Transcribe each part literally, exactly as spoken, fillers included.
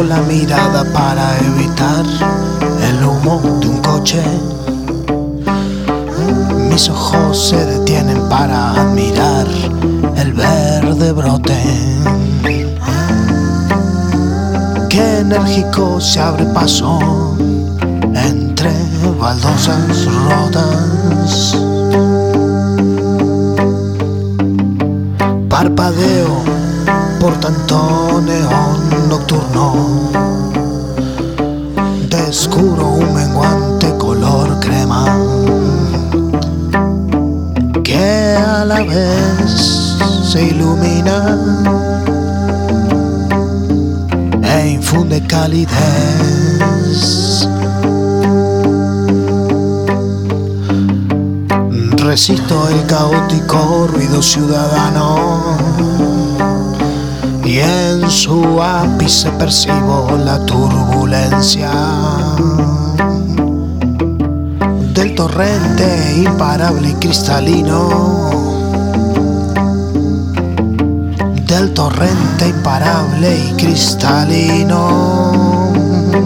la mirada para evitar el humo de un coche. Mis ojos se detienen para admirar el verde brote. Qué enérgico se abre paso entre baldosas rotas. Parpadeo por tanto neón nocturno. Descubro un menguante color crema que a la vez se ilumina e infunde calidez. Resisto el caótico ruido ciudadano y en su ápice percibo la turbulencia del torrente imparable y cristalino, del torrente imparable y cristalino.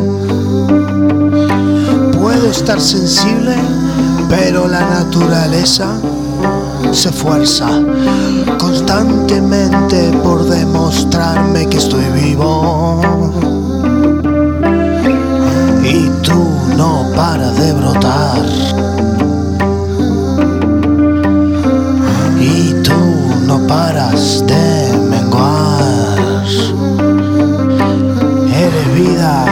Puedo estar sensible, pero la naturaleza se esfuerza constantemente por demostrarme que estoy vivo. Y tú no paras de brotar. Y tú no paras de menguar. Eres vida.